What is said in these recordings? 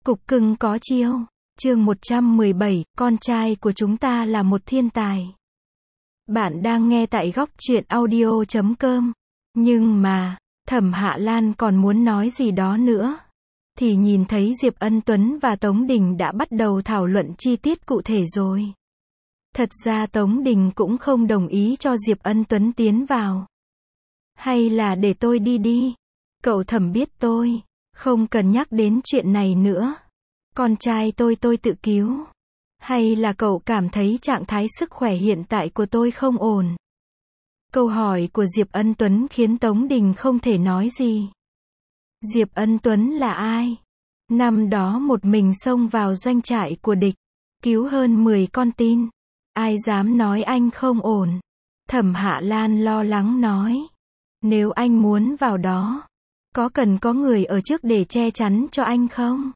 Cục cưng có chiêu. Chương 117, con trai của chúng ta là một thiên tài. Bạn đang nghe tại góc truyện audio.com. Nhưng mà, Thẩm Hạ Lan còn muốn nói gì đó nữa. Thì nhìn thấy Diệp Ân Tuấn và Tống Đình đã bắt đầu thảo luận chi tiết cụ thể rồi. Thật ra Tống Đình cũng không đồng ý cho Diệp Ân Tuấn tiến vào. Hay là để tôi đi đi. Cậu Thẩm biết tôi. Không cần nhắc đến chuyện này nữa. Con trai tôi tự cứu. Hay là cậu cảm thấy trạng thái sức khỏe hiện tại của tôi không ổn? Câu hỏi của Diệp Ân Tuấn khiến Tống Đình không thể nói gì. Diệp Ân Tuấn là ai? Năm đó một mình xông vào doanh trại của địch, cứu hơn 10 con tin. Ai dám nói anh không ổn? Thẩm Hạ Lan lo lắng nói. Nếu anh muốn vào đó, có cần có người ở trước để che chắn cho anh không?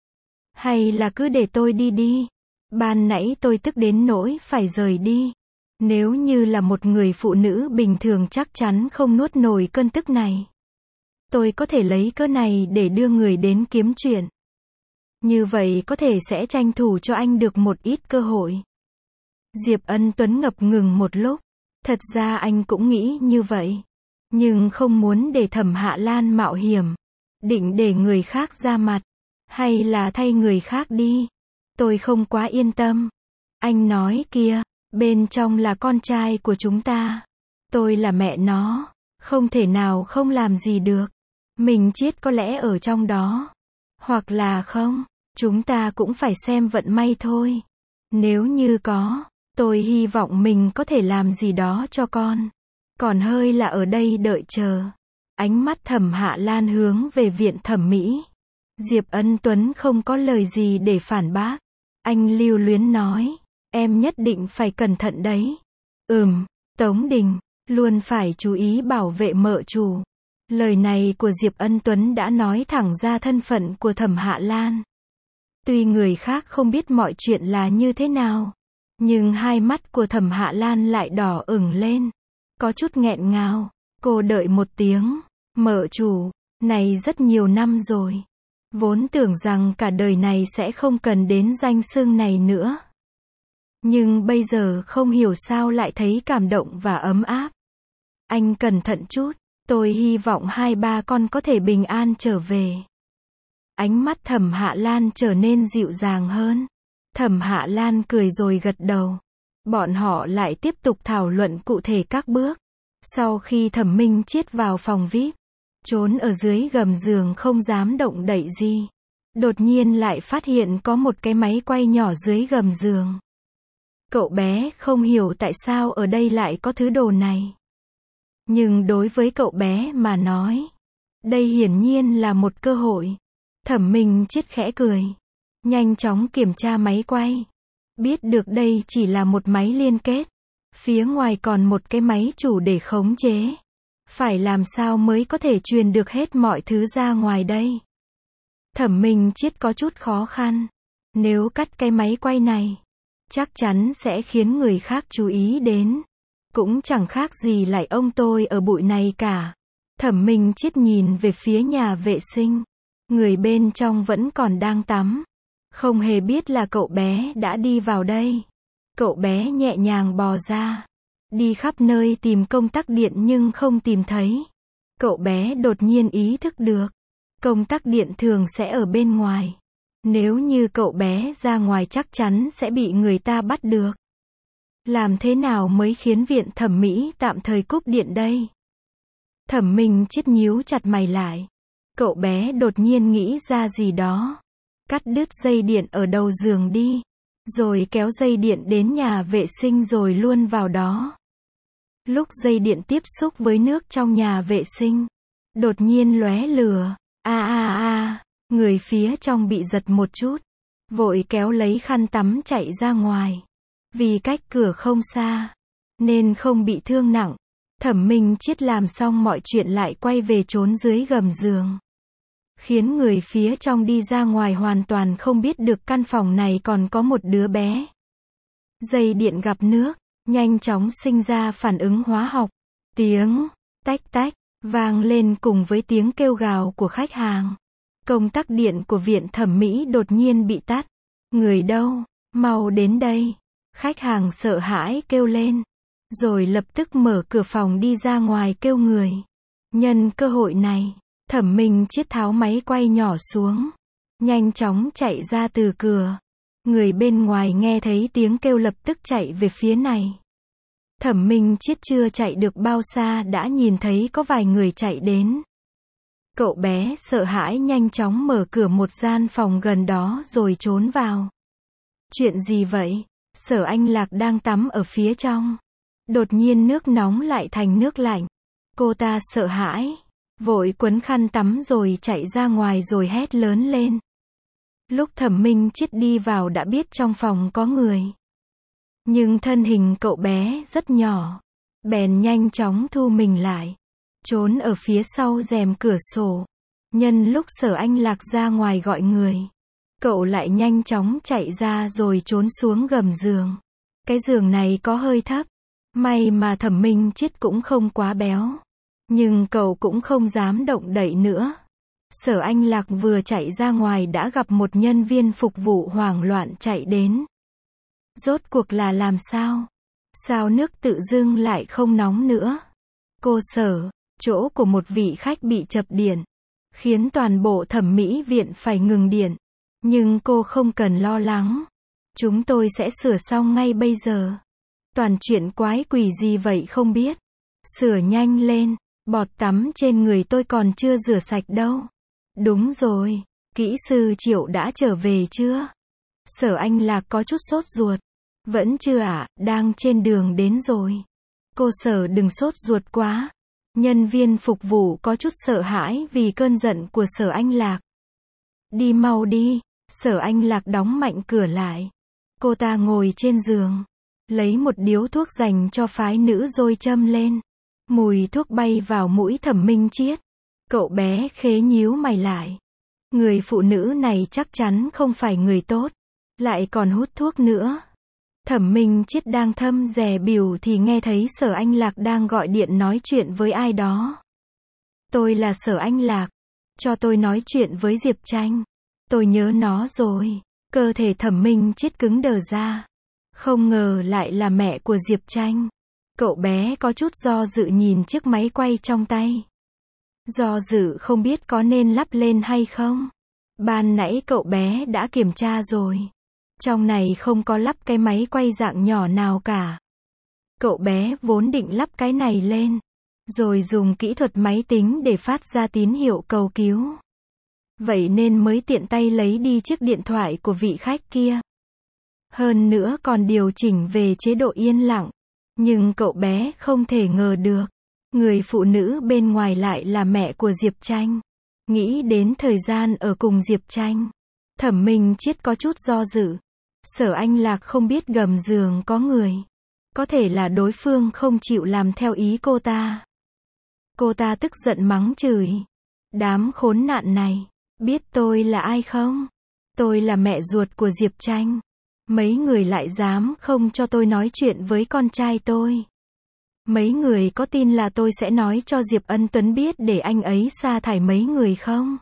Hay là cứ để tôi đi đi? Ban nãy tôi tức đến nỗi phải rời đi. Nếu như là một người phụ nữ bình thường chắc chắn không nuốt nổi cơn tức này. Tôi có thể lấy cớ này để đưa người đến kiếm chuyện. Như vậy có thể sẽ tranh thủ cho anh được một ít cơ hội. Diệp Ân Tuấn ngập ngừng một lúc. Thật ra anh cũng nghĩ như vậy. Nhưng không muốn để Thẩm Hạ Lan mạo hiểm. Định để người khác ra mặt. Hay là thay người khác đi. Tôi không quá yên tâm. Anh nói kia, bên trong là con trai của chúng ta. Tôi là mẹ nó. Không thể nào không làm gì được. Mình chết có lẽ ở trong đó. Hoặc là không, chúng ta cũng phải xem vận may thôi. Nếu như có, tôi hy vọng mình có thể làm gì đó cho con. Còn hơi là ở đây đợi chờ. Ánh mắt Thẩm Hạ Lan hướng về viện thẩm mỹ. Diệp Ân Tuấn không có lời gì để phản bác. Anh lưu luyến nói, em nhất định phải cẩn thận đấy. Tống Đình, luôn phải chú ý bảo vệ mợ chủ. Lời này của Diệp Ân Tuấn đã nói thẳng ra thân phận của Thẩm Hạ Lan. Tuy người khác không biết mọi chuyện là như thế nào, nhưng hai mắt của Thẩm Hạ Lan lại đỏ ửng lên. Có chút nghẹn ngào. Cô đợi một tiếng. Mợ chủ, này rất nhiều năm rồi. Vốn tưởng rằng cả đời này sẽ không cần đến danh xưng này nữa. Nhưng bây giờ không hiểu sao lại thấy cảm động và ấm áp. Anh cẩn thận chút. Tôi hy vọng 2-3 con có thể bình an trở về. Ánh mắt Thẩm Hạ Lan trở nên dịu dàng hơn. Thẩm Hạ Lan cười rồi gật đầu. Bọn họ lại tiếp tục thảo luận cụ thể các bước. Sau khi Thẩm Minh Chiết vào phòng VIP, trốn ở dưới gầm giường không dám động đậy gì. Đột nhiên lại phát hiện có một cái máy quay nhỏ dưới gầm giường. Cậu bé không hiểu tại sao ở đây lại có thứ đồ này. Nhưng đối với cậu bé mà nói, đây hiển nhiên là một cơ hội. Thẩm Minh Chiết khẽ cười. Nhanh chóng kiểm tra máy quay. Biết được đây chỉ là một máy liên kết. Phía ngoài còn một cái máy chủ để khống chế. Phải làm sao mới có thể truyền được hết mọi thứ ra ngoài đây? Thẩm Minh Chiết có chút khó khăn. Nếu cắt cái máy quay này, chắc chắn sẽ khiến người khác chú ý đến. Cũng chẳng khác gì lại ông tôi ở bụi này cả. Thẩm Minh Chiết nhìn về phía nhà vệ sinh. Người bên trong vẫn còn đang tắm. Không hề biết là cậu bé đã đi vào đây. Cậu bé nhẹ nhàng bò ra. Đi khắp nơi tìm công tắc điện nhưng không tìm thấy. Cậu bé đột nhiên ý thức được. Công tắc điện thường sẽ ở bên ngoài. Nếu như cậu bé ra ngoài chắc chắn sẽ bị người ta bắt được. Làm thế nào mới khiến viện thẩm mỹ tạm thời cúp điện đây? Thẩm Minh Chiết nhíu chặt mày lại. Cậu bé đột nhiên nghĩ ra gì đó. Cắt đứt dây điện ở đầu giường đi. Rồi kéo dây điện đến nhà vệ sinh rồi luôn vào đó. Lúc dây điện tiếp xúc với nước trong nhà vệ sinh, đột nhiên lóe lửa. Người phía trong bị giật một chút. Vội kéo lấy khăn tắm chạy ra ngoài. Vì cách cửa không xa, nên không bị thương nặng. Thẩm Minh Chiết làm xong mọi chuyện lại quay về trốn dưới gầm giường. Khiến người phía trong đi ra ngoài hoàn toàn không biết được căn phòng này còn có một đứa bé. Dây điện gặp nước, nhanh chóng sinh ra phản ứng hóa học. Tiếng tách tách vang lên cùng với tiếng kêu gào của khách hàng. Công tắc điện của viện thẩm mỹ đột nhiên bị tắt. Người đâu? Mau đến đây. Khách hàng sợ hãi kêu lên. Rồi lập tức mở cửa phòng đi ra ngoài kêu người. Nhân cơ hội này, Thẩm Minh Chiết tháo máy quay nhỏ xuống. Nhanh chóng chạy ra từ cửa. Người bên ngoài nghe thấy tiếng kêu lập tức chạy về phía này. Thẩm Minh Chiết chưa chạy được bao xa đã nhìn thấy có vài người chạy đến. Cậu bé sợ hãi nhanh chóng mở cửa một gian phòng gần đó rồi trốn vào. Chuyện gì vậy? Sở Anh Lạc đang tắm ở phía trong. Đột nhiên nước nóng lại thành nước lạnh. Cô ta sợ hãi, vội quấn khăn tắm rồi chạy ra ngoài rồi hét lớn lên. Lúc Thẩm Minh Chiết đi vào đã biết trong phòng có người. Nhưng thân hình cậu bé rất nhỏ, bèn nhanh chóng thu mình lại, trốn ở phía sau rèm cửa sổ. Nhân lúc Sở Anh Lạc ra ngoài gọi người, cậu lại nhanh chóng chạy ra rồi trốn xuống gầm giường. Cái giường này có hơi thấp, may mà Thẩm Minh Chiết cũng không quá béo, nhưng cậu cũng không dám động đậy nữa. Sở Anh Lạc vừa chạy ra ngoài đã gặp một nhân viên phục vụ hoảng loạn chạy đến. Rốt cuộc là làm sao? Sao nước tự dưng lại không nóng nữa? Cô Sở, chỗ của một vị khách bị chập điện, khiến toàn bộ thẩm mỹ viện phải ngừng điện. Nhưng cô không cần lo lắng. Chúng tôi sẽ sửa xong ngay bây giờ. Toàn chuyện quái quỷ gì vậy không biết. Sửa nhanh lên, bọt tắm trên người tôi còn chưa rửa sạch đâu. Đúng rồi, kỹ sư Triệu đã trở về chưa? Sở Anh Lạc có chút sốt ruột. Vẫn chưa ạ, đang trên đường đến rồi. Cô Sở đừng sốt ruột quá. Nhân viên phục vụ có chút sợ hãi vì cơn giận của Sở Anh Lạc. Đi mau đi. Sở Anh Lạc đóng mạnh cửa lại. Cô ta ngồi trên giường, lấy một điếu thuốc dành cho phái nữ rồi châm lên. Mùi thuốc bay vào mũi Thẩm Minh Chiết. Cậu bé khế nhíu mày lại. Người phụ nữ này chắc chắn không phải người tốt, lại còn hút thuốc nữa. Thẩm Minh Chiết đang thâm dè bỉu thì nghe thấy Sở Anh Lạc đang gọi điện nói chuyện với ai đó. Tôi là Sở Anh Lạc. Cho tôi nói chuyện với Diệp Tranh. Tôi nhớ nó rồi. Cơ thể Thẩm Minh Chiết cứng đờ ra. Không ngờ lại là mẹ của Diệp Tranh. Cậu bé có chút do dự nhìn chiếc máy quay trong tay. Do dự không biết có nên lắp lên hay không. Ban nãy cậu bé đã kiểm tra rồi. Trong này không có lắp cái máy quay dạng nhỏ nào cả. Cậu bé vốn định lắp cái này lên, rồi dùng kỹ thuật máy tính để phát ra tín hiệu cầu cứu. Vậy nên mới tiện tay lấy đi chiếc điện thoại của vị khách kia. Hơn nữa còn điều chỉnh về chế độ yên lặng. Nhưng cậu bé không thể ngờ được. Người phụ nữ bên ngoài lại là mẹ của Diệp Tranh. Nghĩ đến thời gian ở cùng Diệp Tranh, Thẩm Minh Chiết có chút do dự. Sở Anh Lạc không biết gầm giường có người. Có thể là đối phương không chịu làm theo ý cô ta. Cô ta tức giận mắng chửi. Đám khốn nạn này, biết tôi là ai không? Tôi là mẹ ruột của Diệp Tranh. Mấy người lại dám không cho tôi nói chuyện với con trai tôi. Mấy người có tin là tôi sẽ nói cho Diệp Ân Tuấn biết để anh ấy sa thải mấy người không?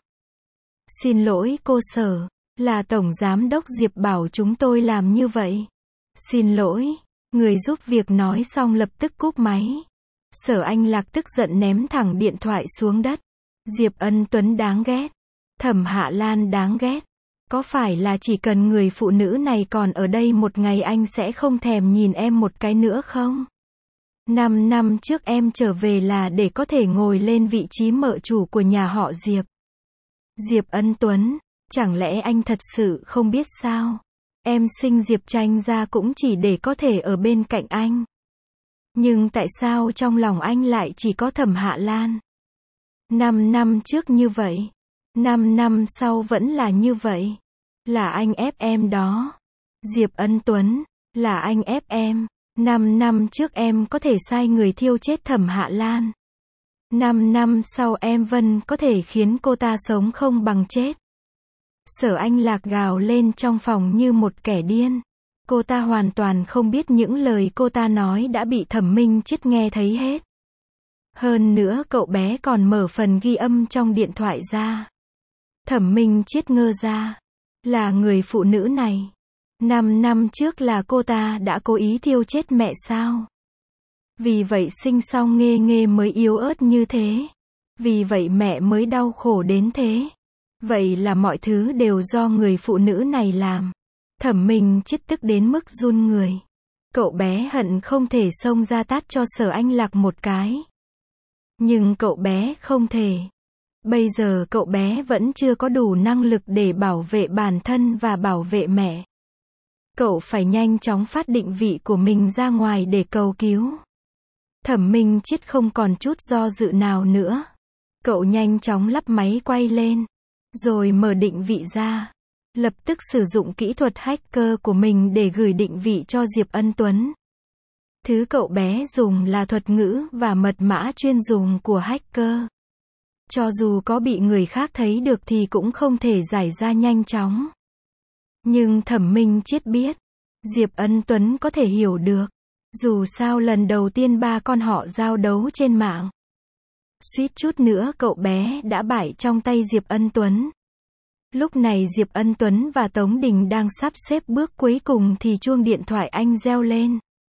Xin lỗi cô Sở, là Tổng Giám đốc Diệp bảo chúng tôi làm như vậy. Xin lỗi, người giúp việc nói xong lập tức cúp máy. Sở Anh Lạc tức giận ném thẳng điện thoại xuống đất. Diệp Ân Tuấn đáng ghét. Thẩm Hạ Lan đáng ghét. Có phải là chỉ cần người phụ nữ này còn ở đây một ngày anh sẽ không thèm nhìn em một cái nữa không? 5 năm trước em trở về là để có thể ngồi lên vị trí mợ chủ của nhà họ Diệp. Diệp Ân Tuấn, chẳng lẽ anh thật sự không biết sao? Em sinh Diệp Tranh ra cũng chỉ để có thể ở bên cạnh anh. Nhưng tại sao trong lòng anh lại chỉ có Thẩm Hạ Lan? 5 năm trước như vậy, 5 năm sau vẫn là như vậy. Là anh ép em đó. Diệp Ân Tuấn, là anh ép em. 5 năm trước em có thể sai người thiêu chết Thẩm Hạ Lan. 5 năm sau em vẫn có thể khiến cô ta sống không bằng chết. Sở Anh Lạc gào lên trong phòng như một kẻ điên. Cô ta hoàn toàn không biết những lời cô ta nói đã bị Thẩm Minh Chiết nghe thấy hết. Hơn nữa cậu bé còn mở phần ghi âm trong điện thoại ra. Thẩm Minh Chiết ngơ ra. Là người phụ nữ này. 5 năm trước là cô ta đã cố ý thiêu chết mẹ sao? Vì vậy sinh xong Nghê Nghê mới yếu ớt như thế. Vì vậy mẹ mới đau khổ đến thế. Vậy là mọi thứ đều do người phụ nữ này làm. Thẩm Minh Chiết tức đến mức run người. Cậu bé hận không thể xông ra tát cho Sở Anh Lạc một cái. Nhưng cậu bé không thể. Bây giờ cậu bé vẫn chưa có đủ năng lực để bảo vệ bản thân và bảo vệ mẹ. Cậu phải nhanh chóng phát định vị của mình ra ngoài để cầu cứu. Thẩm Minh Chiết không còn chút do dự nào nữa. Cậu nhanh chóng lắp máy quay lên. Rồi mở định vị ra. Lập tức sử dụng kỹ thuật hacker của mình để gửi định vị cho Diệp Ân Tuấn. Thứ cậu bé dùng là thuật ngữ và mật mã chuyên dùng của hacker. Cho dù có bị người khác thấy được thì cũng không thể giải ra nhanh chóng. Nhưng Thẩm Minh Chiết biết, Diệp Ân Tuấn có thể hiểu được. Dù sao lần đầu tiên ba con họ giao đấu trên mạng. Suýt chút nữa cậu bé đã bại trong tay Diệp Ân Tuấn. Lúc này Diệp Ân Tuấn và Tống Đình đang sắp xếp bước cuối cùng thì chuông điện thoại anh reo lên.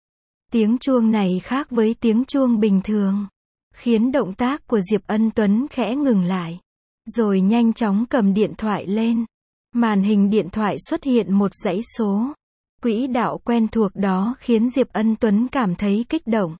Tiếng chuông này khác với tiếng chuông bình thường, khiến động tác của Diệp Ân Tuấn khẽ ngừng lại. Rồi nhanh chóng cầm điện thoại lên. Màn hình điện thoại xuất hiện một dãy số. Quỹ đạo quen thuộc đó khiến Diệp Ân Tuấn cảm thấy kích động.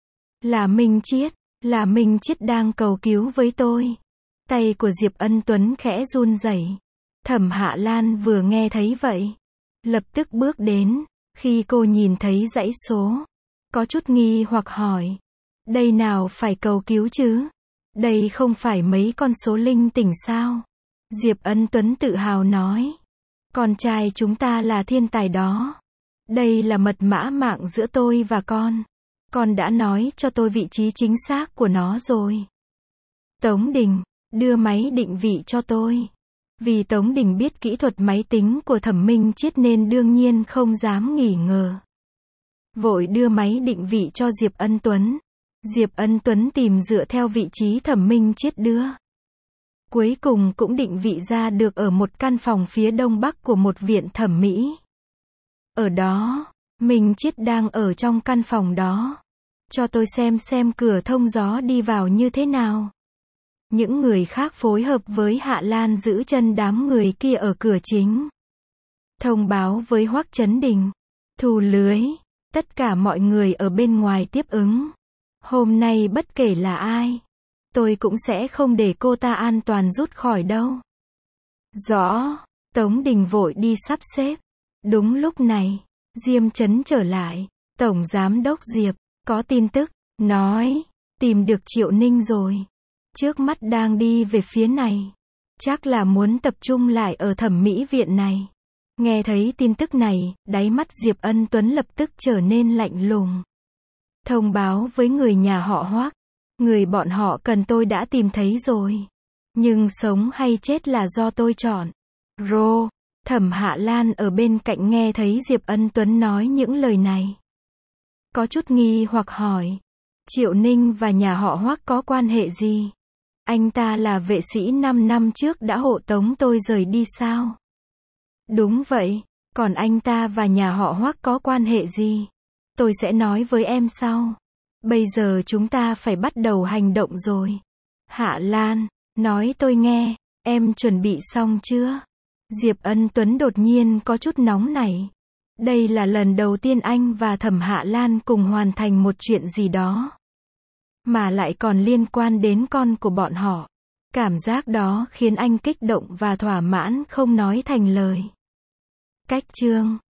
Là Minh Chiết, là Minh Chiết đang cầu cứu với tôi. Tay của Diệp Ân Tuấn khẽ run rẩy. Thẩm Hạ Lan vừa nghe thấy vậy, lập tức bước đến. Khi cô nhìn thấy dãy số, có chút nghi hoặc hỏi. Đây nào phải cầu cứu chứ? Đây không phải mấy con số linh tinh sao? Diệp Ân Tuấn tự hào nói. Con trai chúng ta là thiên tài đó. Đây là mật mã mạng giữa tôi và con. Con đã nói cho tôi vị trí chính xác của nó rồi. Tống Đình, đưa máy định vị cho tôi. Vì Tống Đình biết kỹ thuật máy tính của Thẩm Minh Chiết nên đương nhiên không dám nghi ngờ. Vội đưa máy định vị cho Diệp Ân Tuấn. Diệp Ân Tuấn tìm dựa theo vị trí Thẩm Minh Chiết đưa. Cuối cùng cũng định vị ra được ở một căn phòng phía đông bắc của một viện thẩm mỹ. Ở đó, Minh Chiết đang ở trong căn phòng đó. Cho tôi xem cửa thông gió đi vào như thế nào. Những người khác phối hợp với Hạ Lan giữ chân đám người kia ở cửa chính. Thông báo với Hoắc Chấn Đình. Thu lưới. Tất cả mọi người ở bên ngoài tiếp ứng. Hôm nay bất kể là ai, tôi cũng sẽ không để cô ta an toàn rút khỏi đâu. Rõ. Tống Đình vội đi sắp xếp. Đúng lúc này, Diêm Chấn trở lại. Tổng Giám đốc Diệp, có tin tức, nói, tìm được Triệu Ninh rồi. Trước mắt đang đi về phía này. Chắc là muốn tập trung lại ở thẩm mỹ viện này. Nghe thấy tin tức này, đáy mắt Diệp Ân Tuấn lập tức trở nên lạnh lùng. Thông báo với người nhà họ Hoắc. Người bọn họ cần tôi đã tìm thấy rồi. Nhưng sống hay chết là do tôi chọn. Rô. Thẩm Hạ Lan ở bên cạnh nghe thấy Diệp Ân Tuấn nói những lời này. Có chút nghi hoặc hỏi. Triệu Ninh và nhà họ Hoắc có quan hệ gì? Anh ta là vệ sĩ 5 năm trước đã hộ tống tôi rời đi sao? Đúng vậy, còn anh ta và nhà họ Hoắc có quan hệ gì? Tôi sẽ nói với em sau. Bây giờ chúng ta phải bắt đầu hành động rồi. Hạ Lan, nói tôi nghe, em chuẩn bị xong chưa? Diệp Ân Tuấn đột nhiên có chút nóng nảy. Đây là lần đầu tiên anh và Thẩm Hạ Lan cùng hoàn thành một chuyện gì đó. Mà lại còn liên quan đến con của bọn họ. Cảm giác đó khiến anh kích động và thỏa mãn không nói thành lời. Cách chương